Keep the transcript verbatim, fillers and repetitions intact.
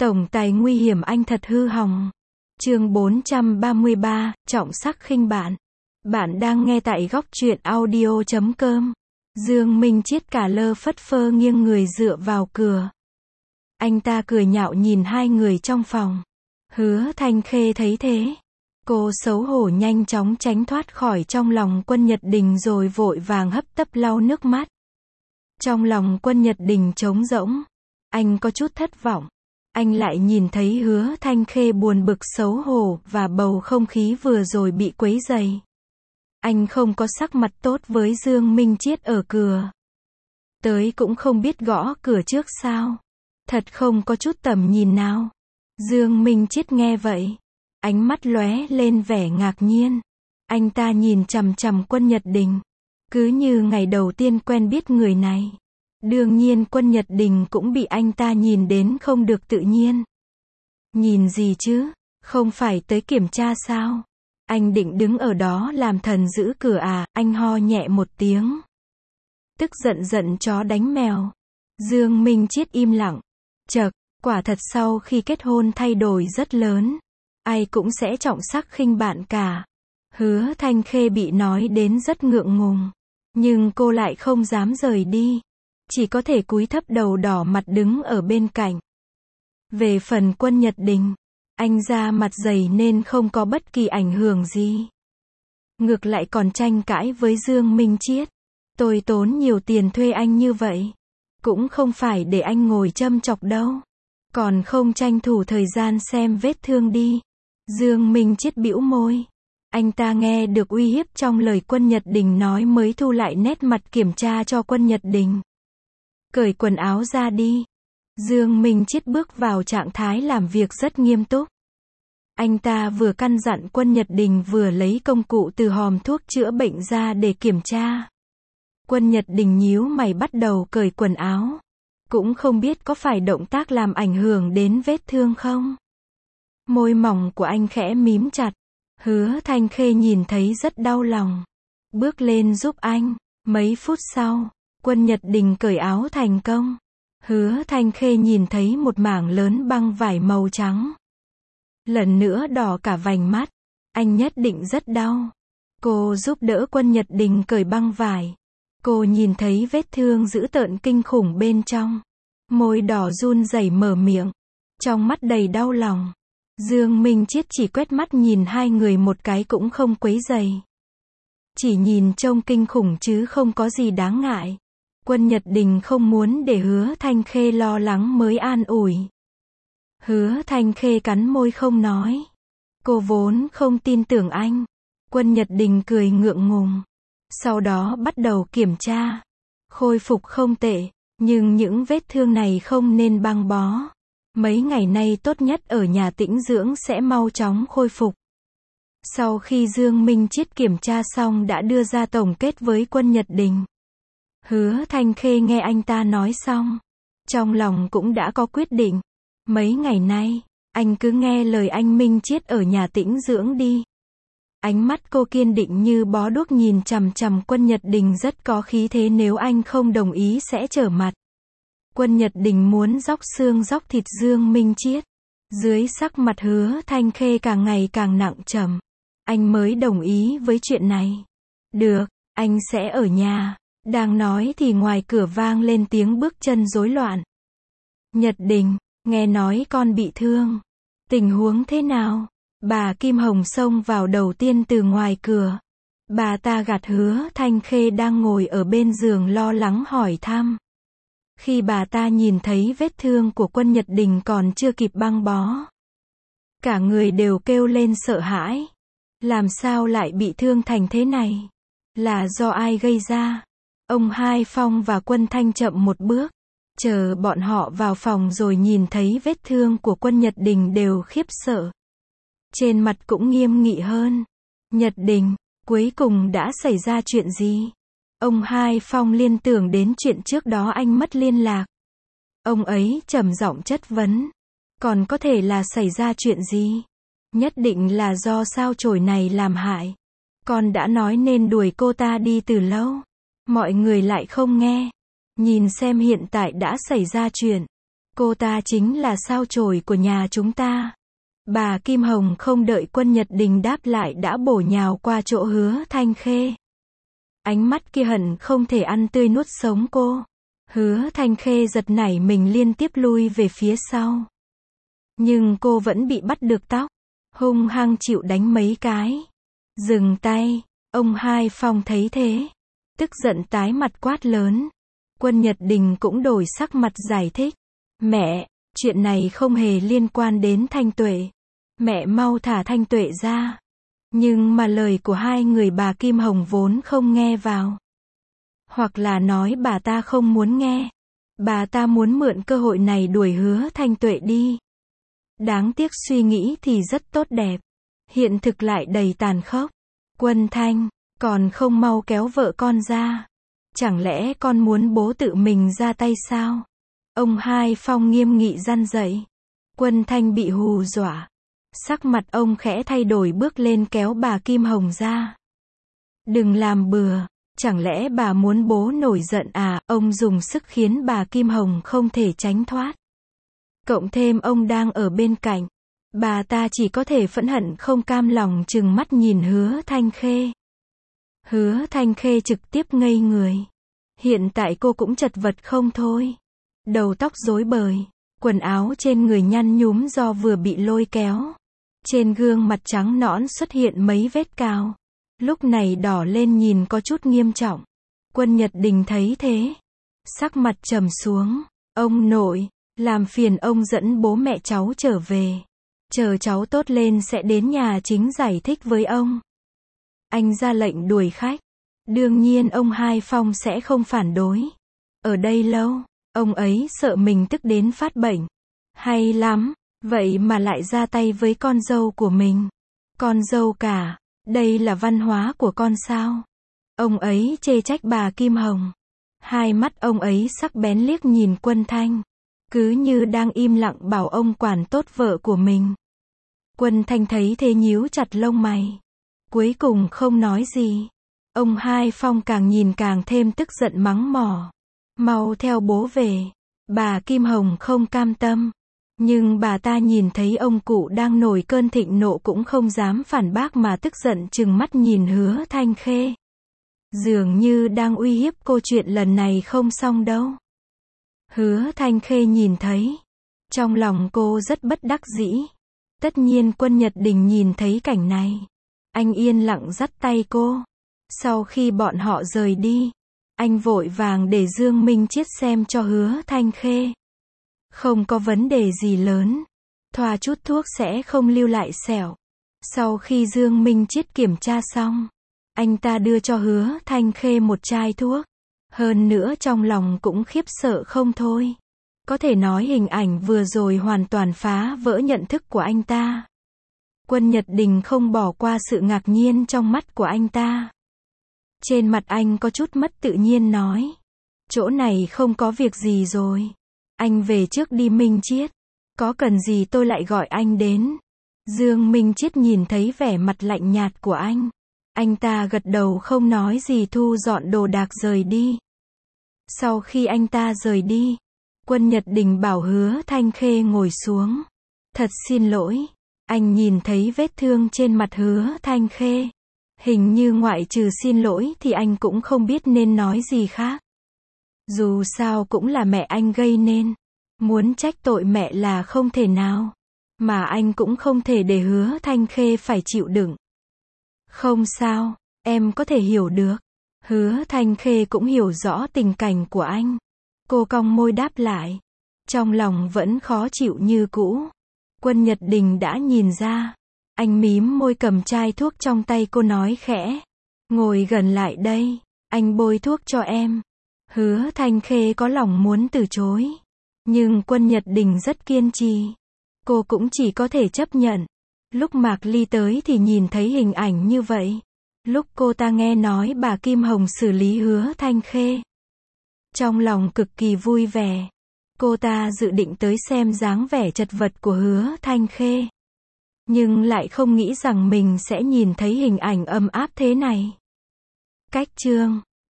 Tổng tài nguy hiểm anh thật hư hỏng. Chương bốn trăm ba mươi ba, trọng sắc khinh bạn. Bạn đang nghe tại góc truyện audio chấm com. Dương Minh Chiết cả lơ phất phơ nghiêng người dựa vào cửa. Anh ta cười nhạo nhìn hai người trong phòng. Hứa Thanh Khê thấy thế. Cô xấu hổ nhanh chóng tránh thoát khỏi trong lòng Quân Nhật Đình rồi vội vàng hấp tấp lau nước mắt. Trong lòng Quân Nhật Đình trống rỗng. Anh có chút thất vọng. Anh lại nhìn thấy Hứa Thanh Khê buồn bực xấu hổ và bầu không khí vừa rồi bị quấy rầy. Anh không có sắc mặt tốt với Dương Minh Chiết ở cửa. Tới cũng không biết gõ cửa trước sao. Thật không có chút tầm nhìn nào. Dương Minh Chiết nghe vậy. Ánh mắt lóe lên vẻ ngạc nhiên. Anh ta nhìn chằm chằm Quân Nhật Đình. Cứ như ngày đầu tiên quen biết người này. Đương nhiên Quân Nhật Đình cũng bị anh ta nhìn đến không được tự nhiên. Nhìn gì chứ? Không phải tới kiểm tra sao? Anh định đứng ở đó làm thần giữ cửa à? Anh ho nhẹ một tiếng. Tức giận giận chó đánh mèo. Dương Minh Chiết im lặng. Chậc, quả thật sau khi kết hôn thay đổi rất lớn. Ai cũng sẽ trọng sắc khinh bạn cả. Hứa Thanh Khê bị nói đến rất ngượng ngùng. Nhưng cô lại không dám rời đi. Chỉ có thể cúi thấp đầu đỏ mặt đứng ở bên cạnh. Về phần Quân Nhật Đình, anh ra mặt dày nên không có bất kỳ ảnh hưởng gì. Ngược lại còn tranh cãi với Dương Minh Chiết. Tôi tốn nhiều tiền thuê anh như vậy. Cũng không phải để anh ngồi châm chọc đâu. Còn không tranh thủ thời gian xem vết thương đi. Dương Minh Chiết bĩu môi. Anh ta nghe được uy hiếp trong lời Quân Nhật Đình nói mới thu lại nét mặt kiểm tra cho Quân Nhật Đình. Cởi quần áo ra đi. Dương Minh Chiết bước vào trạng thái làm việc rất nghiêm túc. Anh ta vừa căn dặn Quân Nhật Đình vừa lấy công cụ từ hòm thuốc chữa bệnh ra để kiểm tra. Quân Nhật Đình nhíu mày bắt đầu cởi quần áo. Cũng không biết có phải động tác làm ảnh hưởng đến vết thương không? Môi mỏng của anh khẽ mím chặt. Hứa Thanh Khê nhìn thấy rất đau lòng. Bước lên giúp anh. Mấy phút sau, Quân Nhật Đình cởi áo thành công. Hứa Thanh Khê nhìn thấy một mảng lớn băng vải màu trắng. Lần nữa đỏ cả vành mắt. Anh nhất định rất đau. Cô giúp đỡ Quân Nhật Đình cởi băng vải. Cô nhìn thấy vết thương dữ tợn kinh khủng bên trong. Môi đỏ run rẩy mở miệng. Trong mắt đầy đau lòng. Dương Minh Chiết chỉ quét mắt nhìn hai người một cái cũng không quấy rầy. Chỉ nhìn trông kinh khủng chứ không có gì đáng ngại. Quân Nhật Đình không muốn để Hứa Thanh Khê lo lắng mới an ủi. Hứa Thanh Khê cắn môi không nói. Cô vốn không tin tưởng anh. Quân Nhật Đình cười ngượng ngùng. Sau đó bắt đầu kiểm tra. Khôi phục không tệ, nhưng những vết thương này không nên băng bó. Mấy ngày nay tốt nhất ở nhà tĩnh dưỡng sẽ mau chóng khôi phục. Sau khi Dương Minh Chiết kiểm tra xong đã đưa ra tổng kết với Quân Nhật Đình. Hứa Thanh Khê nghe anh ta nói xong. Trong lòng cũng đã có quyết định. Mấy ngày nay, anh cứ nghe lời anh Minh Chiết ở nhà tĩnh dưỡng đi. Ánh mắt cô kiên định như bó đuốc nhìn chằm chằm Quân Nhật Đình rất có khí thế, nếu anh không đồng ý sẽ trở mặt. Quân Nhật Đình muốn róc xương róc thịt Dương Minh Chiết. Dưới sắc mặt Hứa Thanh Khê càng ngày càng nặng trầm. Anh mới đồng ý với chuyện này. Được, anh sẽ ở nhà. Đang nói thì ngoài cửa vang lên tiếng bước chân rối loạn. Nhật Đình, nghe nói con bị thương. Tình huống thế nào? Bà Kim Hồng xông vào đầu tiên từ ngoài cửa. Bà ta gạt Hứa Thanh Khê đang ngồi ở bên giường lo lắng hỏi thăm. Khi bà ta nhìn thấy vết thương của Quân Nhật Đình còn chưa kịp băng bó. Cả người đều kêu lên sợ hãi. Làm sao lại bị thương thành thế này? Là do ai gây ra? Ông Hai Phong và Quân Thanh chậm một bước. Chờ bọn họ vào phòng rồi nhìn thấy vết thương của Quân Nhật Đình đều khiếp sợ. Trên mặt cũng nghiêm nghị hơn. Nhật Đình, cuối cùng đã xảy ra chuyện gì? Ông Hai Phong liên tưởng đến chuyện trước đó anh mất liên lạc. Ông ấy trầm giọng chất vấn. Còn có thể là xảy ra chuyện gì? Nhất định là do sao chổi này làm hại. Con đã nói nên đuổi cô ta đi từ lâu. Mọi người lại không nghe. Nhìn xem hiện tại đã xảy ra chuyện. Cô ta chính là sao chổi của nhà chúng ta. Bà Kim Hồng không đợi Quân Nhật Đình đáp lại đã bổ nhào qua chỗ Hứa Thanh Khê. Ánh mắt kia hận không thể ăn tươi nuốt sống cô. Hứa Thanh Khê giật nảy mình liên tiếp lui về phía sau. Nhưng cô vẫn bị bắt được tóc. Hung hăng chịu đánh mấy cái. Dừng tay. Ông Hai Phong thấy thế. Tức giận tái mặt quát lớn. Quân Nhật Đình cũng đổi sắc mặt giải thích. Mẹ, chuyện này không hề liên quan đến Thanh Tuệ. Mẹ mau thả Thanh Tuệ ra. Nhưng mà lời của hai người bà Kim Hồng vốn không nghe vào. Hoặc là nói bà ta không muốn nghe. Bà ta muốn mượn cơ hội này đuổi Hứa Thanh Tuệ đi. Đáng tiếc suy nghĩ thì rất tốt đẹp. Hiện thực lại đầy tàn khốc. Quân Thanh, còn không mau kéo vợ con ra. Chẳng lẽ con muốn bố tự mình ra tay sao? Ông Hai Phong nghiêm nghị răn dậy. Quân Thanh bị hù dọa. Sắc mặt ông khẽ thay đổi bước lên kéo bà Kim Hồng ra. Đừng làm bừa. Chẳng lẽ bà muốn bố nổi giận à? Ông dùng sức khiến bà Kim Hồng không thể tránh thoát. Cộng thêm ông đang ở bên cạnh. Bà ta chỉ có thể phẫn hận không cam lòng trừng mắt nhìn Hứa Thanh Khê. Hứa Thanh Khê trực tiếp ngây người. Hiện tại cô cũng chật vật không thôi. Đầu tóc rối bời. Quần áo trên người nhăn nhúm do vừa bị lôi kéo. Trên gương mặt trắng nõn xuất hiện mấy vết cào. Lúc này đỏ lên nhìn có chút nghiêm trọng. Quân Nhật Đình thấy thế. Sắc mặt trầm xuống. Ông nội, làm phiền ông dẫn bố mẹ cháu trở về. Chờ cháu tốt lên sẽ đến nhà chính giải thích với ông. Anh ra lệnh đuổi khách. Đương nhiên ông Hai Phong sẽ không phản đối. Ở đây lâu, ông ấy sợ mình tức đến phát bệnh. Hay lắm, vậy mà lại ra tay với con dâu của mình. Con dâu cả, đây là văn hóa của con sao? Ông ấy chê trách bà Kim Hồng. Hai mắt ông ấy sắc bén liếc nhìn Quân Thanh. Cứ như đang im lặng bảo ông quản tốt vợ của mình. Quân Thanh thấy thế nhíu chặt lông mày. Cuối cùng không nói gì. Ông Hai Phong càng nhìn càng thêm tức giận mắng mỏ. Mau theo bố về. Bà Kim Hồng không cam tâm. Nhưng bà ta nhìn thấy ông cụ đang nổi cơn thịnh nộ cũng không dám phản bác mà tức giận trừng mắt nhìn Hứa Thanh Khê. Dường như đang uy hiếp cô chuyện lần này không xong đâu. Hứa Thanh Khê nhìn thấy. Trong lòng cô rất bất đắc dĩ. Tất nhiên Quân Nhật Đình nhìn thấy cảnh này. Anh yên lặng dắt tay cô. Sau khi bọn họ rời đi, anh vội vàng để Dương Minh Chiết xem cho Hứa Thanh Khê. Không có vấn đề gì lớn. Thoa chút thuốc sẽ không lưu lại sẹo. Sau khi Dương Minh Chiết kiểm tra xong, anh ta đưa cho Hứa Thanh Khê một chai thuốc. Hơn nữa trong lòng cũng khiếp sợ không thôi. Có thể nói hình ảnh vừa rồi hoàn toàn phá vỡ nhận thức của anh ta. Quân Nhật Đình không bỏ qua sự ngạc nhiên trong mắt của anh ta. Trên mặt anh có chút mất tự nhiên nói. Chỗ này không có việc gì rồi. Anh về trước đi Minh Chiết. Có cần gì tôi lại gọi anh đến. Dương Minh Chiết nhìn thấy vẻ mặt lạnh nhạt của anh. Anh ta gật đầu không nói gì thu dọn đồ đạc rời đi. Sau khi anh ta rời đi, Quân Nhật Đình bảo Hứa Thanh Khê ngồi xuống. Thật xin lỗi. Anh nhìn thấy vết thương trên mặt Hứa Thanh Khê. Hình như ngoại trừ xin lỗi thì anh cũng không biết nên nói gì khác. Dù sao cũng là mẹ anh gây nên. Muốn trách tội mẹ là không thể nào. Mà anh cũng không thể để Hứa Thanh Khê phải chịu đựng. Không sao, em có thể hiểu được. Hứa Thanh Khê cũng hiểu rõ tình cảnh của anh. Cô cong môi đáp lại. Trong lòng vẫn khó chịu như cũ. Quân Nhật Đình đã nhìn ra. Anh mím môi cầm chai thuốc trong tay cô nói khẽ. Ngồi gần lại đây, anh bôi thuốc cho em. Hứa Thanh Khê có lòng muốn từ chối. Nhưng Quân Nhật Đình rất kiên trì. Cô cũng chỉ có thể chấp nhận. Lúc Mạc Ly tới thì nhìn thấy hình ảnh như vậy. Lúc cô ta nghe nói bà Kim Hồng xử lý Hứa Thanh Khê. Trong lòng cực kỳ vui vẻ. Cô ta dự định tới xem dáng vẻ chật vật của Hứa Thanh Khê. Nhưng lại không nghĩ rằng mình sẽ nhìn thấy hình ảnh ấm áp thế này. Cách chương